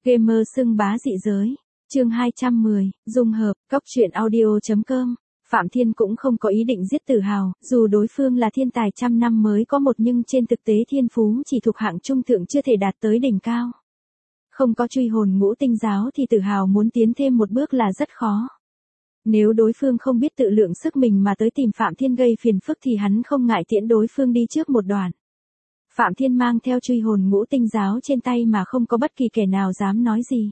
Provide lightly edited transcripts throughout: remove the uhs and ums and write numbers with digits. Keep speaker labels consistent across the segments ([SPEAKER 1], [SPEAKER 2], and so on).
[SPEAKER 1] Gamer xưng bá dị giới. Chương 210, dung hợp, cóc truyện audio.com. Phạm Thiên cũng không có ý định giết Tử Hào, dù đối phương là thiên tài trăm năm mới có một nhưng trên thực tế thiên phú chỉ thuộc hạng trung thượng chưa thể đạt tới đỉnh cao. Không có truy hồn ngũ tinh giáo thì Tử Hào muốn tiến thêm một bước là rất khó. Nếu đối phương không biết tự lượng sức mình mà tới tìm Phạm Thiên gây phiền phức thì hắn không ngại tiễn đối phương đi trước một đoạn. Phạm Thiên mang theo truy hồn ngũ tinh giáo trên tay mà không có bất kỳ kẻ nào dám nói gì.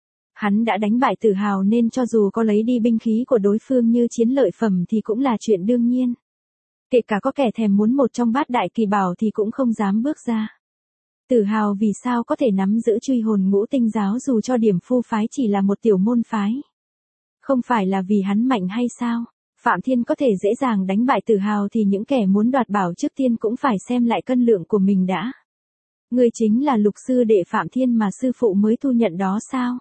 [SPEAKER 1] Hắn đã đánh bại Tử Hào nên cho dù có lấy đi binh khí của đối phương như chiến lợi phẩm thì cũng là chuyện đương nhiên. Kể cả có kẻ thèm muốn một trong bát đại kỳ bảo thì cũng không dám bước ra. Tử Hào vì sao có thể nắm giữ truy hồn ngũ tinh giáo dù cho điểm phu phái chỉ là một tiểu môn phái? Không phải là vì hắn mạnh hay sao? Phạm Thiên có thể dễ dàng đánh bại Tử Hào thì những kẻ muốn đoạt bảo trước tiên cũng phải xem lại cân lượng của mình đã. Ngươi chính là lục sư đệ Phạm Thiên mà sư phụ mới thu nhận đó sao?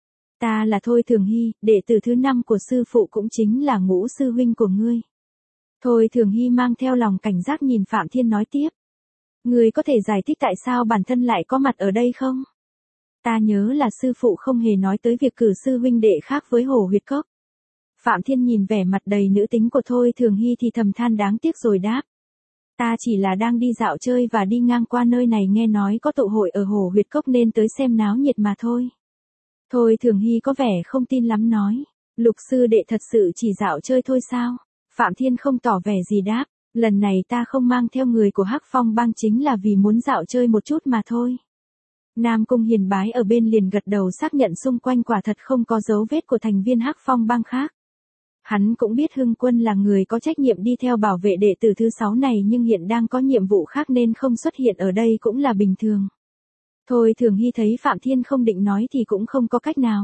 [SPEAKER 1] Ta là Thôi Thường Hy, đệ tử thứ 5 của sư phụ cũng chính là Ngũ sư huynh của ngươi. Thôi Thường Hy mang theo lòng cảnh giác nhìn Phạm Thiên nói tiếp. Ngươi có thể giải thích tại sao bản thân lại có mặt ở đây không? Ta nhớ là sư phụ không hề nói tới việc cử sư huynh đệ khác với Hổ Huyệt Cốc. Phạm Thiên nhìn vẻ mặt đầy nữ tính của Thôi Thường Hy thì thầm than đáng tiếc rồi đáp. Ta chỉ là đang đi dạo chơi và đi ngang qua nơi này nghe nói có tụ hội ở Hổ Huyệt Cốc nên tới xem náo nhiệt mà thôi. Thôi Thường Hy có vẻ không tin lắm nói. Lục sư đệ thật sự chỉ dạo chơi thôi sao? Phạm Thiên không tỏ vẻ gì đáp. Lần này ta không mang theo người của Hắc Phong bang chính là vì muốn dạo chơi một chút mà thôi. Nam Cung Hiền Bái ở bên liền gật đầu xác nhận xung quanh quả thật không có dấu vết của thành viên Hắc Phong bang khác. Hắn cũng biết Hưng Quân là người có trách nhiệm đi theo bảo vệ đệ tử thứ 6 này nhưng hiện đang có nhiệm vụ khác nên không xuất hiện ở đây cũng là bình thường. Thôi Thường Hy thấy Phạm Thiên không định nói thì cũng không có cách nào.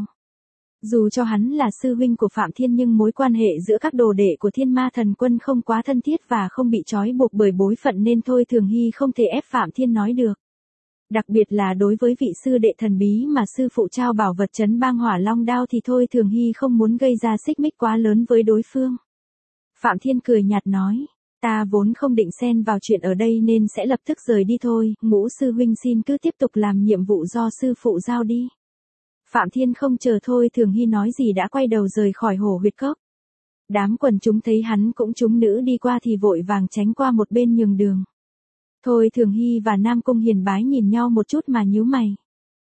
[SPEAKER 1] Dù cho hắn là sư huynh của Phạm Thiên nhưng mối quan hệ giữa các đồ đệ của Thiên Ma Thần Quân không quá thân thiết và không bị trói buộc bởi bối phận nên Thôi Thường Hy không thể ép Phạm Thiên nói được. Đặc biệt là đối với vị sư đệ thần bí mà sư phụ trao bảo vật trấn bang Hỏa Long Đao thì Thôi Thường Hy không muốn gây ra xích mích quá lớn với đối phương. Phạm Thiên cười nhạt nói, ta vốn không định xen vào chuyện ở đây nên sẽ lập tức rời đi thôi, Ngũ sư huynh xin cứ tiếp tục làm nhiệm vụ do sư phụ giao đi. Phạm Thiên không chờ Thôi Thường Hy nói gì đã quay đầu rời khỏi Hổ Huyệt Cốc. Đám quần chúng thấy hắn cũng trúng nữ đi qua thì vội vàng tránh qua một bên nhường đường. Thôi Thường Hy và Nam Cung Hiền Bái nhìn nhau một chút mà nhíu mày.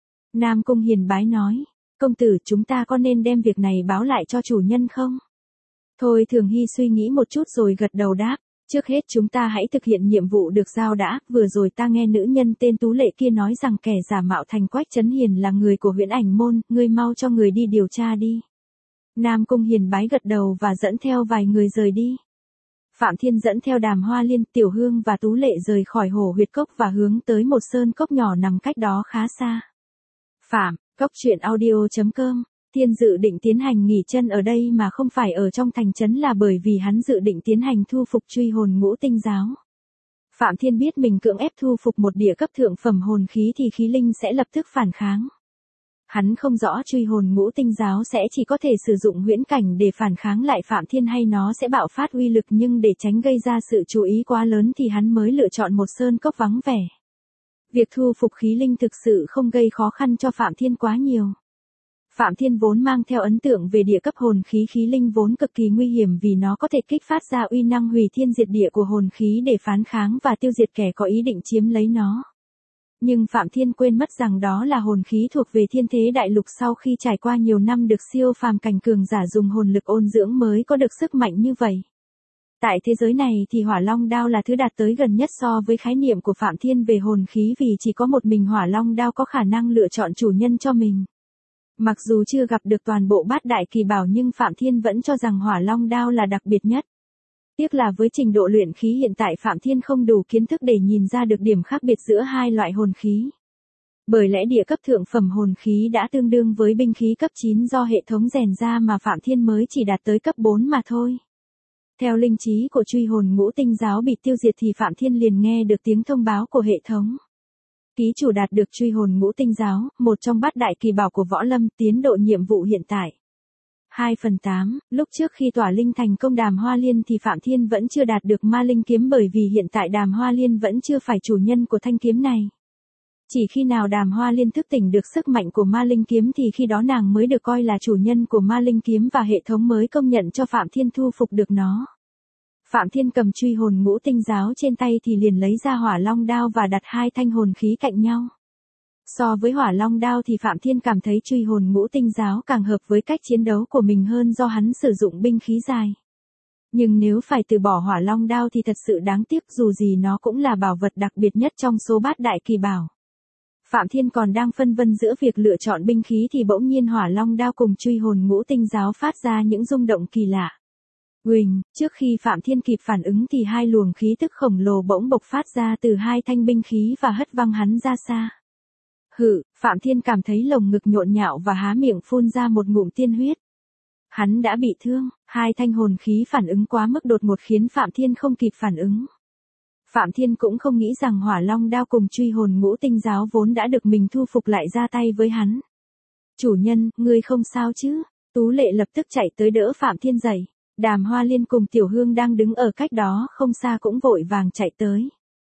[SPEAKER 1] Nam Cung Hiền Bái nói, công tử chúng ta có nên đem việc này báo lại cho chủ nhân không? Thôi Thường Hy suy nghĩ một chút rồi gật đầu đáp, trước hết chúng ta hãy thực hiện nhiệm vụ được giao đã, vừa rồi ta nghe nữ nhân tên Tú Lệ kia nói rằng kẻ giả mạo thành Quách Trấn Hiền là người của Huyễn Ảnh môn, ngươi mau cho người đi điều tra đi. Nam Cung Hiền Bái gật đầu và dẫn theo vài người rời đi. Phạm Thiên dẫn theo Đàm Hoa Liên, Tiểu Hương và Tú Lệ rời khỏi Hổ Huyệt Cốc và hướng tới một sơn cốc nhỏ nằm cách đó khá xa. Phạm, cóc truyện audio.com. Thiên dự định tiến hành nghỉ chân ở đây mà không phải ở trong thành trấn là bởi vì hắn dự định tiến hành thu phục truy hồn ngũ tinh giáo. Phạm Thiên biết mình cưỡng ép thu phục một địa cấp thượng phẩm hồn khí thì khí linh sẽ lập tức phản kháng. Hắn không rõ truy hồn ngũ tinh giáo sẽ chỉ có thể sử dụng huyễn cảnh để phản kháng lại Phạm Thiên hay nó sẽ bạo phát uy lực nhưng để tránh gây ra sự chú ý quá lớn thì hắn mới lựa chọn một sơn cốc vắng vẻ. Việc thu phục khí linh thực sự không gây khó khăn cho Phạm Thiên quá nhiều. Phạm Thiên vốn mang theo ấn tượng về địa cấp hồn khí khí linh vốn cực kỳ nguy hiểm vì nó có thể kích phát ra uy năng hủy thiên diệt địa của hồn khí để phán kháng và tiêu diệt kẻ có ý định chiếm lấy nó. Nhưng Phạm Thiên quên mất rằng đó là hồn khí thuộc về thiên thế đại lục sau khi trải qua nhiều năm được siêu phàm cảnh cường giả dùng hồn lực ôn dưỡng mới có được sức mạnh như vậy. Tại thế giới này thì Hỏa Long Đao là thứ đạt tới gần nhất so với khái niệm của Phạm Thiên về hồn khí vì chỉ có một mình Hỏa Long Đao có khả năng lựa chọn chủ nhân cho mình. Mặc dù chưa gặp được toàn bộ bát đại kỳ bảo nhưng Phạm Thiên vẫn cho rằng Hỏa Long Đao là đặc biệt nhất. Tiếc là với trình độ luyện khí hiện tại Phạm Thiên không đủ kiến thức để nhìn ra được điểm khác biệt giữa hai loại hồn khí. Bởi lẽ địa cấp thượng phẩm hồn khí đã tương đương với binh khí cấp 9 do hệ thống rèn ra mà Phạm Thiên mới chỉ đạt tới cấp 4 mà thôi. Theo linh trí của truy hồn ngũ tinh giáo bị tiêu diệt thì Phạm Thiên liền nghe được tiếng thông báo của hệ thống. Ký chủ đạt được truy hồn ngũ tinh giáo, một trong bát đại kỳ bảo của võ lâm, tiến độ nhiệm vụ hiện tại. 2/8, lúc trước khi tỏa linh thành công Đàm Hoa Liên thì Phạm Thiên vẫn chưa đạt được ma linh kiếm bởi vì hiện tại Đàm Hoa Liên vẫn chưa phải chủ nhân của thanh kiếm này. Chỉ khi nào Đàm Hoa Liên thức tỉnh được sức mạnh của ma linh kiếm thì khi đó nàng mới được coi là chủ nhân của ma linh kiếm và hệ thống mới công nhận cho Phạm Thiên thu phục được nó. Phạm Thiên cầm truy hồn ngũ tinh giáo trên tay thì liền lấy ra hỏa long đao và đặt hai thanh hồn khí cạnh nhau. So với hỏa long đao thì Phạm Thiên cảm thấy truy hồn ngũ tinh giáo càng hợp với cách chiến đấu của mình hơn do hắn sử dụng binh khí dài. Nhưng nếu phải từ bỏ hỏa long đao thì thật sự đáng tiếc, dù gì nó cũng là bảo vật đặc biệt nhất trong số bát đại kỳ bảo. Phạm Thiên còn đang phân vân giữa việc lựa chọn binh khí thì bỗng nhiên hỏa long đao cùng truy hồn ngũ tinh giáo phát ra những rung động kỳ lạ. Uỳnh, trước khi Phạm Thiên kịp phản ứng thì hai luồng khí tức khổng lồ bỗng bộc phát ra từ hai thanh binh khí và hất văng hắn ra xa. Hự, Phạm Thiên cảm thấy lồng ngực nhộn nhạo và há miệng phun ra một ngụm tiên huyết. Hắn đã bị thương, hai thanh hồn khí phản ứng quá mức đột ngột khiến Phạm Thiên không kịp phản ứng. Phạm Thiên cũng không nghĩ rằng hỏa long đao cùng truy hồn ngũ tinh giáo vốn đã được mình thu phục lại ra tay với hắn. Chủ nhân, ngươi không sao chứ? Tú Lệ lập tức chạy tới đỡ Phạm Thiên dậy. Đàm Hoa Liên cùng Tiểu Hương đang đứng ở cách đó không xa cũng vội vàng chạy tới.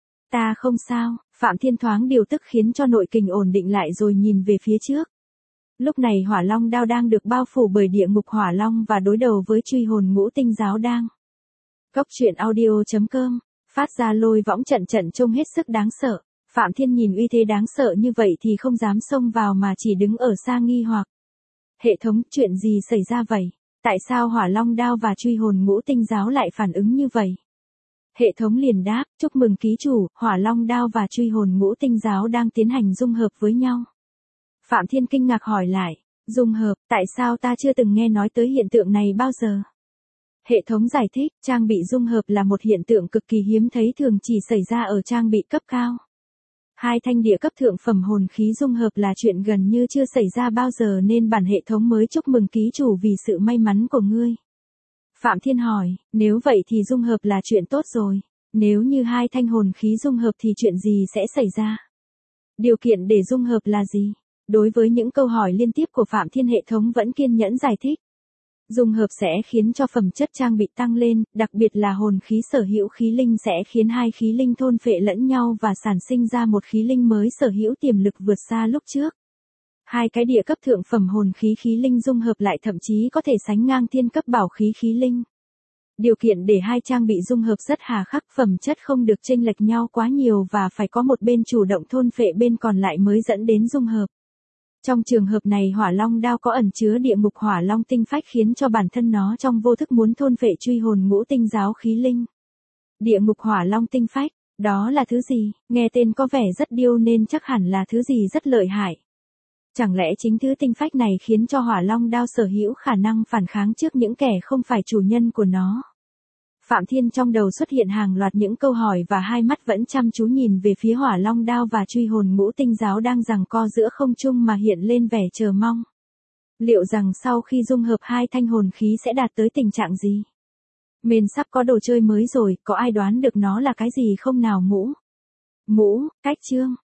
[SPEAKER 1] Ta không sao, Phạm Thiên thoáng điều tức khiến cho nội kình ổn định lại rồi nhìn về phía trước. Lúc này hỏa long đao đang được bao phủ bởi địa ngục hỏa long và đối đầu với truy hồn ngũ tinh giáo đang. Cốc truyện audio.com, phát ra lôi võng trận trận trông hết sức đáng sợ. Phạm Thiên nhìn uy thế đáng sợ như vậy thì không dám xông vào mà chỉ đứng ở xa nghi hoặc. Hệ thống, chuyện gì xảy ra vậy? Tại sao hỏa long đao và truy hồn ngũ tinh giáo lại phản ứng như vậy? Hệ thống liền đáp, chúc mừng ký chủ, hỏa long đao và truy hồn ngũ tinh giáo đang tiến hành dung hợp với nhau. Phạm Thiên kinh ngạc hỏi lại, dung hợp, tại sao ta chưa từng nghe nói tới hiện tượng này bao giờ? Hệ thống giải thích, trang bị dung hợp là một hiện tượng cực kỳ hiếm thấy, thường chỉ xảy ra ở trang bị cấp cao. Hai thanh địa cấp thượng phẩm hồn khí dung hợp là chuyện gần như chưa xảy ra bao giờ nên bản hệ thống mới chúc mừng ký chủ vì sự may mắn của ngươi. Phạm Thiên hỏi, nếu vậy thì dung hợp là chuyện tốt rồi. Nếu như hai thanh hồn khí dung hợp thì chuyện gì sẽ xảy ra? Điều kiện để dung hợp là gì? Đối với những câu hỏi liên tiếp của Phạm Thiên, hệ thống vẫn kiên nhẫn giải thích. Dung hợp sẽ khiến cho phẩm chất trang bị tăng lên, đặc biệt là hồn khí sở hữu khí linh sẽ khiến hai khí linh thôn phệ lẫn nhau và sản sinh ra một khí linh mới sở hữu tiềm lực vượt xa lúc trước. Hai cái địa cấp thượng phẩm hồn khí khí linh dung hợp lại thậm chí có thể sánh ngang thiên cấp bảo khí khí linh. Điều kiện để hai trang bị dung hợp rất hà khắc, phẩm chất không được chênh lệch nhau quá nhiều và phải có một bên chủ động thôn phệ bên còn lại mới dẫn đến dung hợp. Trong trường hợp này hỏa long đao có ẩn chứa địa ngục hỏa long tinh phách khiến cho bản thân nó trong vô thức muốn thôn phệ truy hồn ngũ tinh giáo khí linh. Địa ngục hỏa long tinh phách, đó là thứ gì? Nghe tên có vẻ rất điêu nên chắc hẳn là thứ gì rất lợi hại. Chẳng lẽ chính thứ tinh phách này khiến cho hỏa long đao sở hữu khả năng phản kháng trước những kẻ không phải chủ nhân của nó? Phạm Thiên trong đầu xuất hiện hàng loạt những câu hỏi và hai mắt vẫn chăm chú nhìn về phía hỏa long đao và truy hồn ngũ tinh giáo đang giằng co giữa không trung mà hiện lên vẻ chờ mong. Liệu rằng sau khi dung hợp hai thanh hồn khí sẽ đạt tới tình trạng gì? Mình sắp có đồ chơi mới rồi, có ai đoán được nó là cái gì không nào? Mũ, cách chương.